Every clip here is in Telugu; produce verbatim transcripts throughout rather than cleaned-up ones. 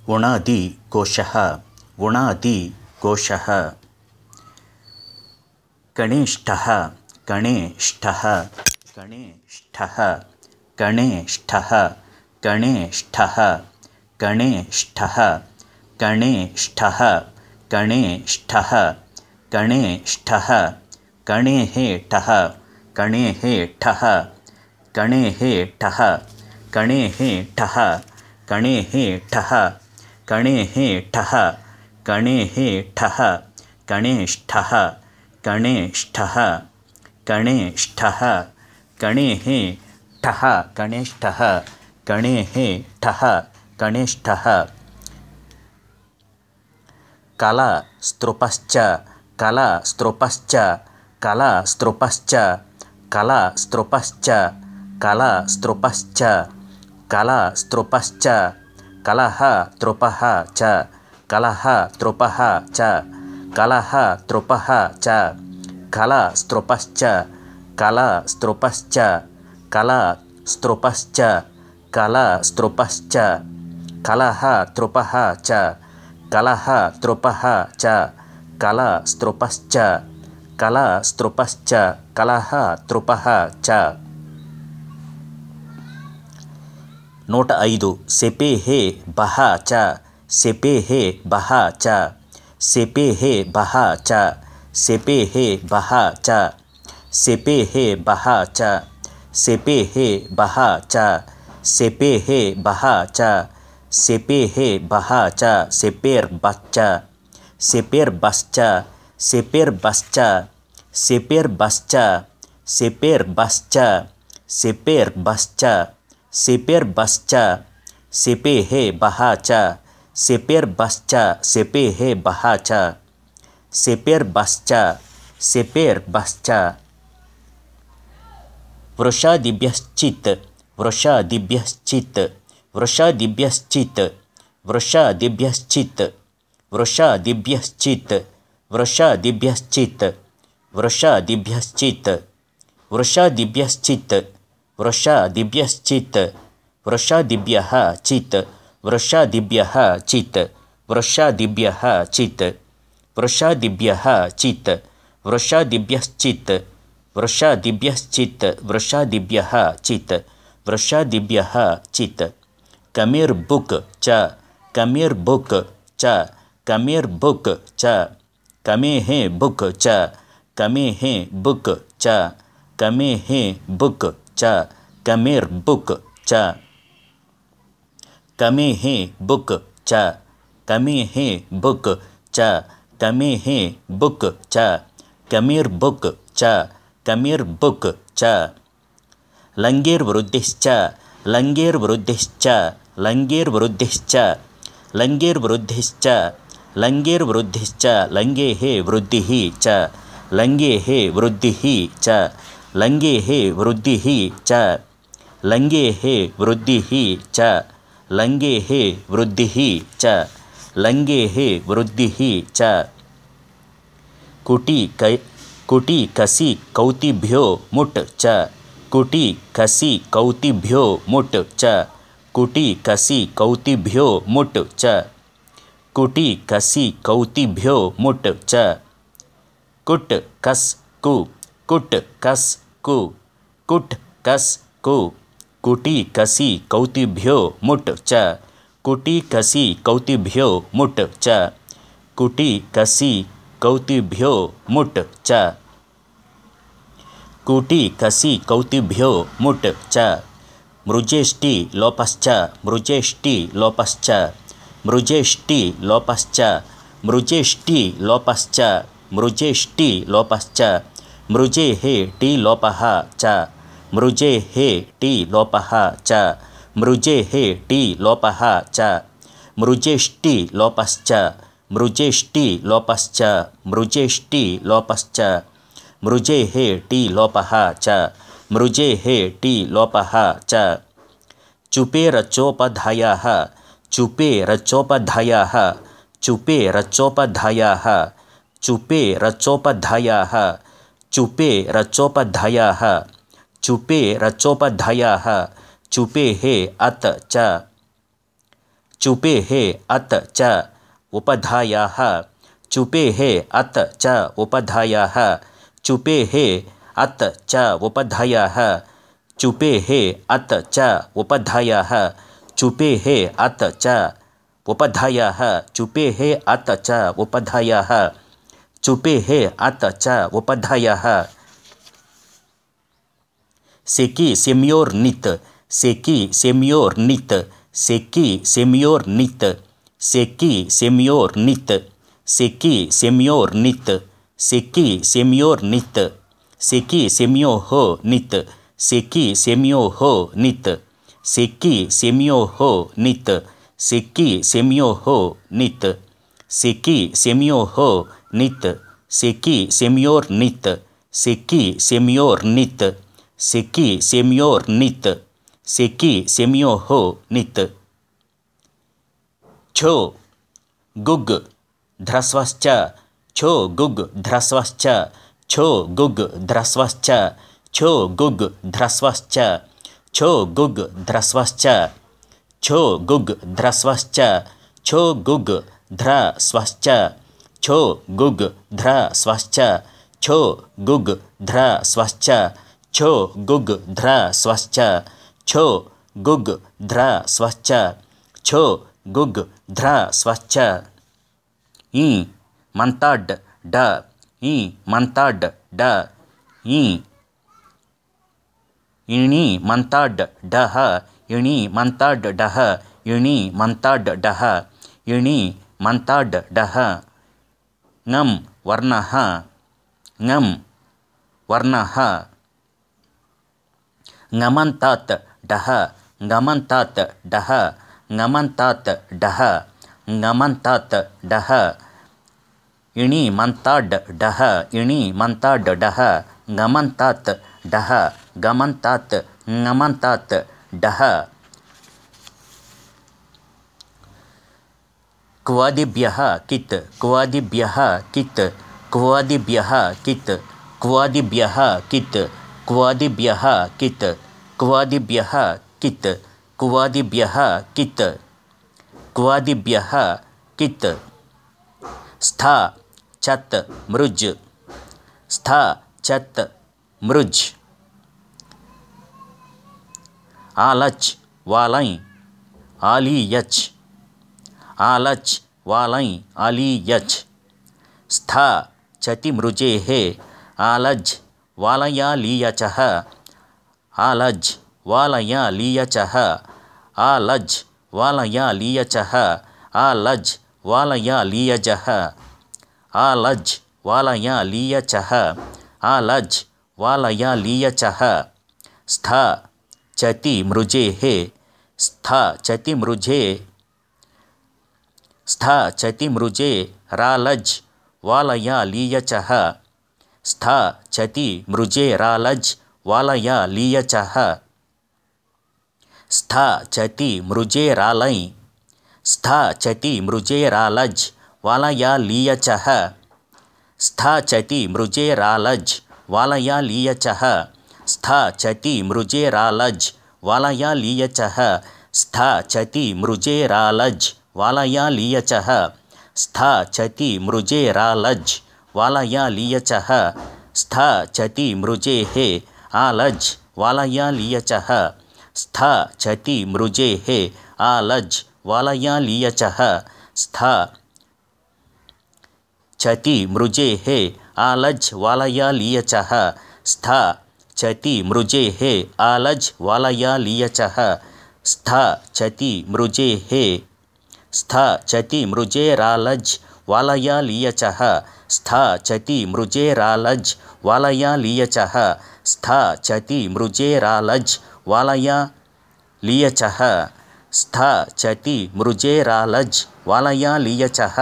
उणादिकोशः उणादिकोशः कणेष्ठः कणेष्ठः कणेष्ठः कणेष्ठः कणेष्ठः कणेष्ठः कणेष्ठः कणेष्ठः कणेष्ठः कणेहेठः कणेहेठः कणेहेठः कणेहेठः कणेहेठः कणेहेठः कणेहेठः कणेष्ठः कणेष्ठः कणेष्ठः कणेहेठः कणेष्ठः कणेहेठः कणेष्ठः कलास्त्रुपश्च कलास्त्रुपश्च कलास्त्रुपश्च कलास्त्रुपश्च कलास्त्रुपश्च कलास्त्रुपश्च कलः त्रुपः च कलः त्रुपः च कलः त्रुपः च कलास्त्रुपश्च कलास्त्रुपश्च कलास्त्रुपश्च कलास्त्रुपश्च कलः त्रुपः च कलः त्रुपः च कलास्त्रुपश्च कलास्त्रुपश्च कलः त्रुपः च नूट ऐदु सेपेहे बह च सेपेहे बह च सेपेहे बह च सेपेहे बह च सेपेहे बह च सेपेहे बह च सेपेहे बह च सेपेहे बह च सेपेर्बश्च सेपेर्बश्च सेपेर्बश्च सेपेर्बश्च सेपेर्बश्च सेपेर्बश्च सेपेर्बश्च सेपेहे बह च सेपेर्बश्च सेपेहे बह च सेपेर्बश्च सेपेर्बश्च वृषादिभ्यश्चित् वृषादिभ्यश्चित् वृषादिभ्यश्चित् वृषादिभ्यश्चित् वृषादिभ्यश्चित् वृषादिभ्यश्चित् वृषादिभ्यश्चित् वृषादिभ्यश्चित् वृषादिभ्यश्चित् वृषादिभ्यः चित् वृषादिभ्यः चित् वृषादिभ्यः चित् वृषादिभ्यः चित् वृषादिभ्यश्चित् वृषादिभ्यश्चित् वृषादिभ्यः चित् वृषादिभ्यः चित् कमिर्बुक् च कमिर्बुक् च कमिर्बुक् च कमेहे बुक् च कमेहे बुक् च कमेहे बुक् च कमिर्बुक् च कमेहे बुक् च कमेहे बुक् च कमेहे बुक् च कमिर्बुक् च कमिर्बुक् च लङ्गेर्वृद्धिश्च लङ्गेर्वृद्धिश्च लङ्गेर्वृद्धिश्च लङ्गेर्वृद्धिश्च लङ्गेर्वृद्धिश्च लङ्गेः वृद्धिः च लङ्गेः वृद्धिः च लङ्गेः वृद्धिः च लङ्गेः वृद्धिः च लङ्गेः वृद्धिः च लङ्गेः वृद्धिः च कुटी कै कुटी कसि कौतिभ्यो मुट् च कुटी कसि कौतिभ्यो मुट् च कुटी कसि कौतिभ्यो मुट् च कुटी कसि कौतिभ्यो मुट् च कुट् कस् कु कुट् कस् कु कुट् कस् कु कुटी कसि कौतिभ्यो मुट् च कुटी कसि कौतिभ्यो मुट् च कुटी कसि कौतिभ्यो मुट् च कुटी कसि कौतिभ्यो मुट् च मृजेष्टि लोपश्च मृजेष्टि लोपश्च मृजेष्टि लोपश्च मृजेष्टि लोपश्च मृजेष्टि लोपश्च मृजेः टी लोपः च मृजेः टी लोपः च मृजेः टी लोपः च मृजेष्टि लोपश्च मृजेष्टि लोपश्च मृजेष्टि लोपश्च मृजेः टी लोपः च मृजेः टी लोपः च चुपे रचोपधायाः चुपे रचोपधायाः चुपे रचोपधायाः चुपे रचोपधायाः चुपे रचोपधायाः चुपे रचोपधायाः चुपेः अत च चुपेः अत च उपधायाः चुपेः अत च उपधायाः चुपेः अत च उपधायाः चुपेः अत च उपधायाः चुपेः अत च उपधायाः चुपेः अत च उपधायाः चुपेः अत च उपधायाः सेकी सेम्योर्नित सेकी सेम्योर्नित सेकी सेम्योर्नित सेकी सेम्योर्नित सेकी सेम्योर्नित सेकी सेम्योर्नित सेकी सेम्योः नित सेकी सेम्योः नित सेकी सेम्योः नित सेकी सेम्योः नित सेकी सेम्योः नित सेकी सेम्योर्नित सेकी सेम्योर्नित सेकी सेम्योर्नित सेकी सेम्योः नित छो गुग ध्रस्वश्च छो गुग ध्रस्वश्च छो गुग ध्रस्वश्च छो गुग ध्रस्वश्च छो गुग ध्रस्वश्च छो गुग ध्रस्वश्च छो गुग ध्रस्वश्च छो गुग ध्रस्वश्च छो गुग ध्रस्वश्च छो गुग ध्रस्वश्च छो गुग ध्रस्वश्च छो गुग ध्रस्वश्च ई मंताड ड ई मंताड ड ई इणी मंताड डह इणी मंताड डह इणी मंताड डह इणी मंताड डह ngam वर्णः ngam वर्णः ngmantat डह ngmantat डह ngmantat डह ngmantat डह इणी मंताड डह इणी मंताड डह ngmantat डह गमन्तात ngmantat डह क्वादिभ्यः कित क्वादिभ्यः कित क्वादिभ्यः कित क्वादिभ्यः कित क्वादिभ्यः कित क्वादिभ्यः कित क्वादिभ्यः कित क्वादिभ्यः कित स्था चत मृज स्था चत मृज आलच वालई आलियच आलच वालई आलियच स्था चति मृजेः आलज वालयालियचः आलज वालयालियचः आलज वालयालियचः आलज वालयालियजः आलज वालयालियचः आलज वालयालियचः स्था चति मृजेः स्था चति मृजे स्था चति मृजे रालज वालयालियचः स्था चति मृजे रालज वालयालियचः स्था चति मृजे रालै स्था चति मृजे रालज वालयालियचः स्था चति मृजे रालज वालयालियचः स्था चति मृजे रालज वालयालियचः स्था चति मृजे रालज वालयालियचः स्था चति मृजे रालज वालयालियचः स्था चति मृजेः आलज वालयालियचः स्था चति मृजेः आलज वालयालियचः स्था चति मृजेः आलज वालयालियचः स्था चति मृजेः आलज वालयालियचः स्था चति मृजेः स्था चति मृजे रालज वालयालियचः स्था चति मृजे रालज वालयालियचः स्था चति मृजे रालज वालयालियचः स्था चति मृजे रालज वालयालियचः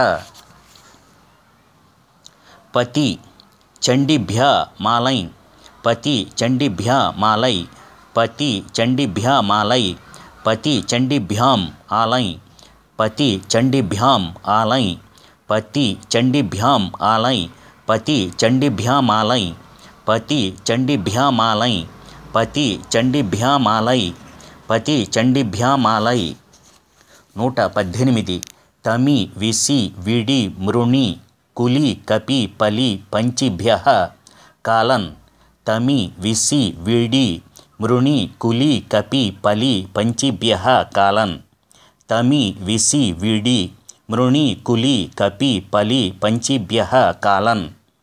पति चण्डिभ्यः मालै पति चण्डिभ्यः मालै पति चण्डिभ्यः मालै पति चण्डिभ्याम् आलै पति चण्डिभ्याम् आलै पति चण्डिभ्याम् आलै पति चण्डिभ्याम् आलै पति चण्डिभ्याम् आलै पति चण्डिभ्याम् आलै पति चण्डिभ्याम् आलै నూట పద్దెనిమిది. తమి విసి విడి మృణి కులి కపి పలి పంచిభ్యః కాలన్. తమి విసి విడి మృణి కులి కపి పలి పంచిభ్యః కాలన్. తమి విసి విడి మృణి కులి కపి పలి పంచిభ్యః కాలన్.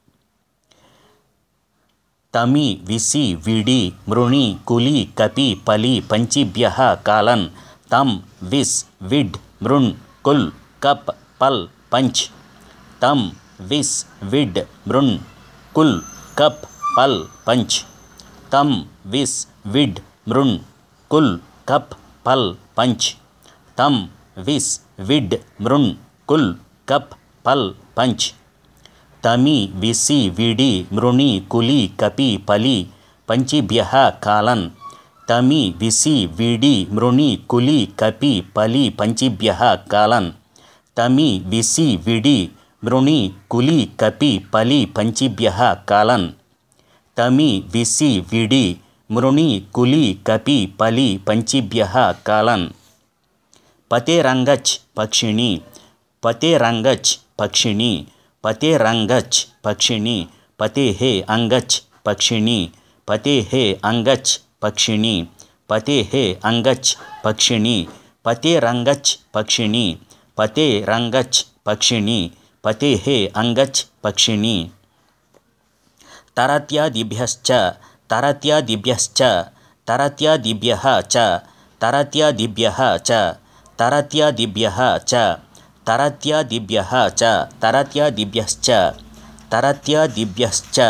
తమి విసి విడి మృణి కులి కపి పలి పంచిభ్యః కాలన్. తం విస్ విడ్ మృణ్ కుల్ కప్ పల్ పంచ్. తం విస్ విడ్ మృణ్ కుల్ కప్ పల్ పంచ్. తం విస్ విడ్ మృణ్ కుల్ కప్ పల్ పంచ్. తం విస్ విడ్ మృణ్ కుల్ కప్ పల్ పంచ్. తమి విసి విడి మృణి కులి కపి పలి పంచిభ్యః కాలన్. తమి విసి విడి మృణి కులి కపి పలి పంచిభ్యః కాలన్. తమి విసి విడి మృణి కులి కపి పలి పంచిభ్యః కాలన్. తమి విసి విడి మృణి కులి కపి పలి పంచిభ్యః కాలన్. పతేరంగచ్ పక్షిణి. పతేరంగచ్ పక్షిణి. పతేరంగచ్ పక్షిణి. పతేః అంగచ్ పక్షిణి. పతేః అంగచ్ పక్షిణి. పతేః అంగచ్ పక్షిణి. పతేరంగచ్ పక్షిణి. పతేరంగచ్ పక్షిణి. పతేః అంగచ్ పక్షిణి. తరత్యాదిభ్యశ్చ తరత్యాదిభ్యశ్చ తరత్యాదిభ్యః చ తరత్యాదిభ్యః చ తరత్యాదిభ్యః చ తరత్యాదిభ్యః చ తరత్యాదిభ్యశ్చ తరత్యాదిభ్యశ్చ.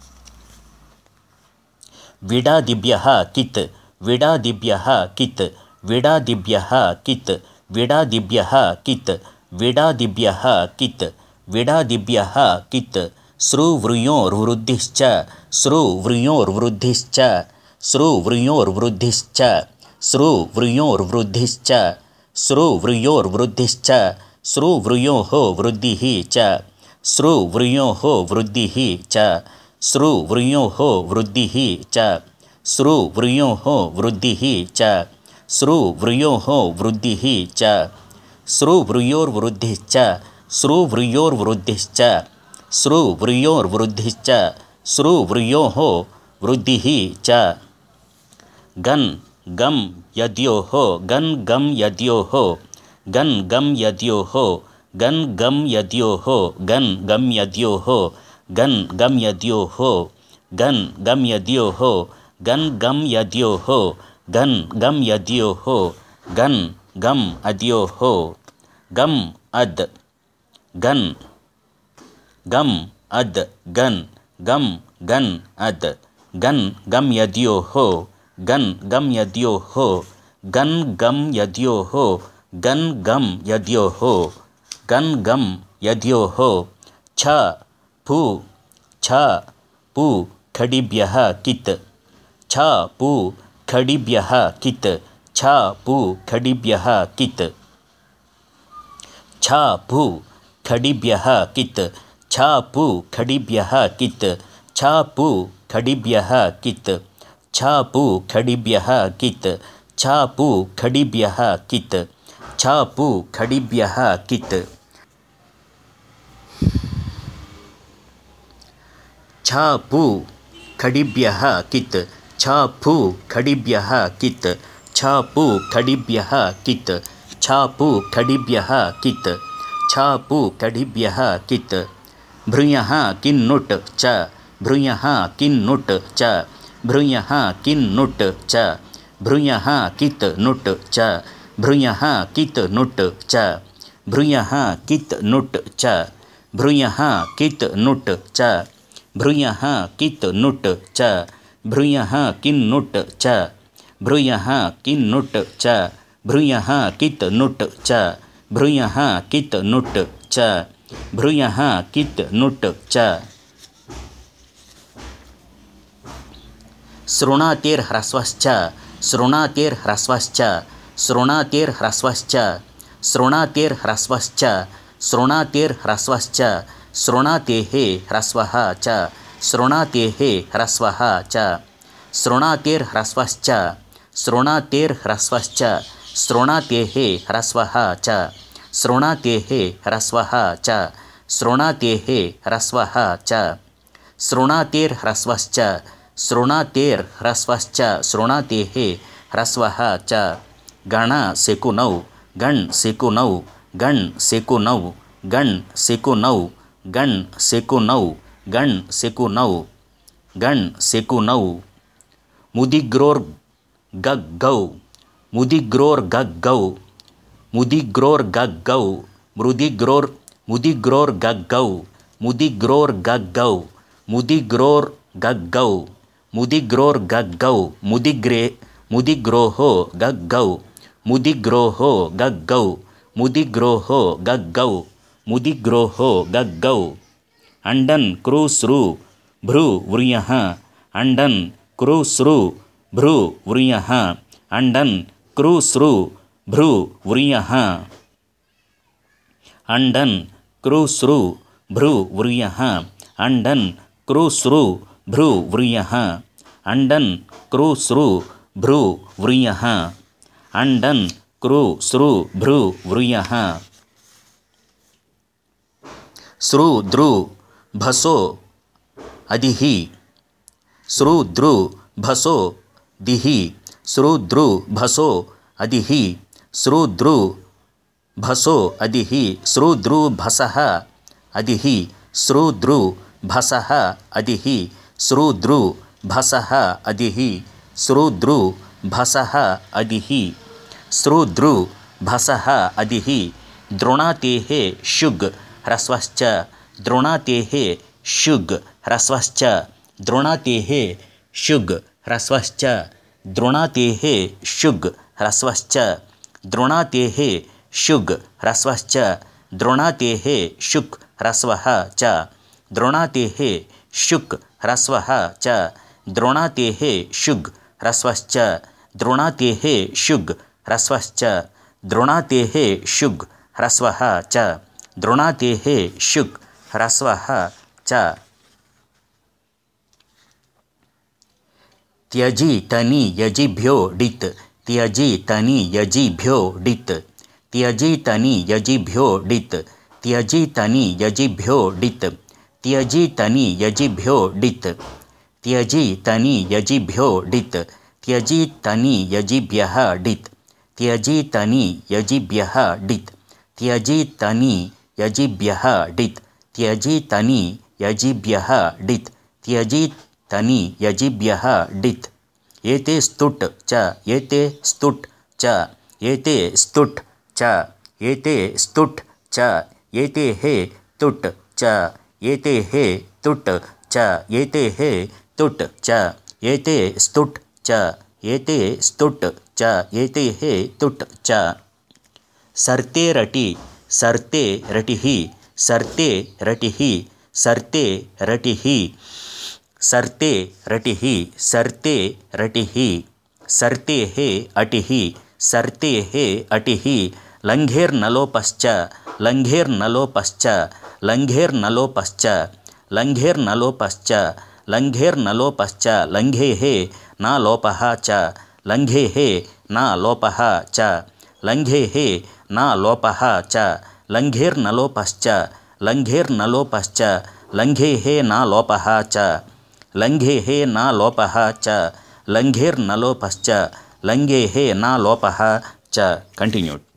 విడాదిభ్యః కిత్ విడాదిభ్యః కిత్ విడాదిభ్యః కిత్ విడాదిభ్యః కిత్ విడాదిభ్యః కిత్ విడాదిభ్యః కిత్. శ్రువృయోర్వృద్ధిశ్చ శ్రువృయోర్వృద్ధిశ్చ శ్రువృయోర్వృద్ధిశ్చ శ్రువృయోర్వృద్ధిశ్చ శ్రువృయోర్వృద్ధిశ్చ శ్రువృయోః వృద్ధిః చ శ్రువృయోః వృద్ధిః చ శ్రువృయోః వృద్ధిః చ శ్రువృయోః వృద్ధిః చ శ్రువృయోః వృద్ధిః చ శ్రువృయోర్వృద్ధిశ్చ శ్రువృయోర్వృద్ధిశ్చ శ్రువృయోర్వృద్ధిశ్చ శ్రువృయోః వృద్ధిః చ. గన్ గం యద్యోః గన్ గం యద్యోః గన్ గం యద్యోః గన్ గం యద్యోః గన్ గం యద్యోః గన్ గం యద్యోః గన్ గం యద్యోః గన్ గం యద్యోః గన్ గం యద్యోః గన్ గం అద్యోః గం అద్ గన్ గం అద్ గన్ గం గన్ అద్ గన్ గం యద్యోః గన్ గం యద్యోః గన్ గం యద్యోః గన్ గం యద్యోః గన్ గం యద్యోః. ఛ పు ఛ పు ఖడిభ్యః కిత్ ఛ పు ఖడిభ్యః కిత్ ఛ పు ఖడిభ్యః కిత్ ఛ పు ఖడిభ్యః కిత్ ఛ పు ఖడిభ్యః కిత్ ఛ పు ఖడిభ్యః కిత్ ఛ పు ఖడిభ్యః కిత్ ఛ పు ఖడిభ్యః కిత్ ఛ పు ఖడిభ్యః కిత్. ఛ పు ఖడిభ్యః కిత్ ఛ పు ఖడిభ్యః కిత్ ఛ పు ఖడిభ్యః కిత్ ఛ పు ఖడిభ్యః కిత్ ఛ పు ఖడిభ్యః కిత్. భృయః కిన్నుట్ చ భృయః కిన్నుట్ చ భృయః కిన్నుట్ చ భృయః కిత్ నుట్ చ భృయః కిత్ నుట్ చ భృయః కిత్ నుట్ చ భృయః కిత్ నుట్ చ భృయః కిత్ నుట్ చ భృయః కిన్నుట్ చ భృయః కిన్నుట్ చ భృయః కిత్ నుట్ చ భృయః కిత్ నుట్ చ భృయః కిత్ నుట్ చ. శృణాతిర్హ్రస్వశ్చ శృణాతిర్హ్రస్వశ్చ శృణాతిర్హ్రస్వశ్చ శృణాతిర్హ్రస్వశ్చ శృణాతిర్హ్రస్వశ్చ శృణాతేః హ్రస్వః చ శృణాతేః హ్రస్వః చ శృణాతిర్హ్రస్వశ్చ శృణాతిర్హ్రస్వశ్చ श्रोणातेः ह्रस्वः च श्रोणातेः ह्रस्वः च श्रोणातेः ह्रस्वः च श्रोणातेर्ह्रस्वश्च श्रोणातेर्ह्रस्वश्च श्रोणातेः ह्रस्वः च गण सेकुनौ गण सेकुनौ गण सेकुनौ गण सेकुनौ गण सेकुनौ गण सेकुनौ गण सेकुनौ मुदिग्रोर्गग्गौ मुदिग्रोर्गग्गौ मुदिग्रोर्गग्गौ मृदिग्रोर् मुदिग्रोर्गग्गौ मुदिग्रोर्गग्गौ मुदिग्रोर्गग्गौ मुदिग्रोर्गग्गौ मुदिग्रे मुदिग्रोः गग्गौ मुदिग्रोः गग्गौ मुदिग्रोः गग्गौ मुदिग्रोः गग्गौ अंडन क्रूस्रु भ्रू व्रियः अंडन क्रूस्रु भ्रू व्रियः अंडन क्रूस्रु भ्रू व्रियः अंडन क्रूस्रु भ्रू व्रियः अंडन क्रूस्रु भ्रू व्रियः अंडन क्रूस्रु भ्रू व्रियः अंडन क्रूस्रु भ्रू व्रियः श्रु द्रु भसो अधिहि श्रु द्रु भसो दिहि श्रु द्रु भसो अधिहि श्रु द्रु भसो अधिहि श्रु द्रु भसः अधिहि श्रु द्रु भसः अधिहि श्रु द्रु भसः अधिहि श्रु द्रु भसः अधिहि श्रु द्रु भसः अधिहि द्रोणातेः शुग् ह्रस्वश्च द्रोणातेः शुग् ह्रस्वश्च द्रोणातेः शुग् ह्रस्वश्च द्रोणातेः शुग् ह्रस्वश्च द्रोणातेः शुग् ह्रस्वश्च द्रोणातेः शुक् ह्रस्वः च द्रोणातेः शुक् ह्रस्वः च द्रोणातेः शुग् ह्रस्वश्च द्रोणातेः शुग् ह्रस्वश्च द्रोणातेः शुग् ह्रस्वः च द्रोणातेः शुक् ह्रस्वः च त्यजि तनि यजिभ्यो डित् त्यजि तनि यजिभ्यो डित् त्यजि तनि यजिभ्यो डित् त्यजि तनि यजिभ्यो डित् त्यजि तनि यजिभ्यो डित् त्यजि तनि यजिभ्यो डित् त्यजि तनि यजिभ्यः डित् त्यजि तनि यजिभ्यः डित् त्यजि तनि यजिभ्यः डित् त्यजि तनि यजिभ्यः डित् त्यजि तनि यजिभ्यः डित् एते स्तुट् च एते स्तुट् च एते स्तुट् च एते स्तुट् च एते हे तुट् च एते हे तुट् च एते हे तुट् च एते स्तुट् च एते स्तुट् च एते हे तुट् च सर्ते रटि सर्ते रटिः सर्ते रटिः सर्ते रटिः सर्ते रटिः सर्ते रटिः सर्ते हे अटिः सर्ते हे अटिः लङ्घेर्नलोपश्च लङ्घेर्नलोपश्च लङ्घेर्नलोपश्च लङ्घेर्नलोपश्च लङ्घेर्नलोपश्च लङ्घेः न लोपः च लङ्घेः न लोपः च लङ्घेः न लोपः च लङ्घेर्नलोपश्च लङ्घेर्नलोपश्च लङ्घेः न लोपः च लङ्घेः न लोपः च लङ्घेर्नलोपश्च लङ्घेः न लोपः च कंटिन्यूड।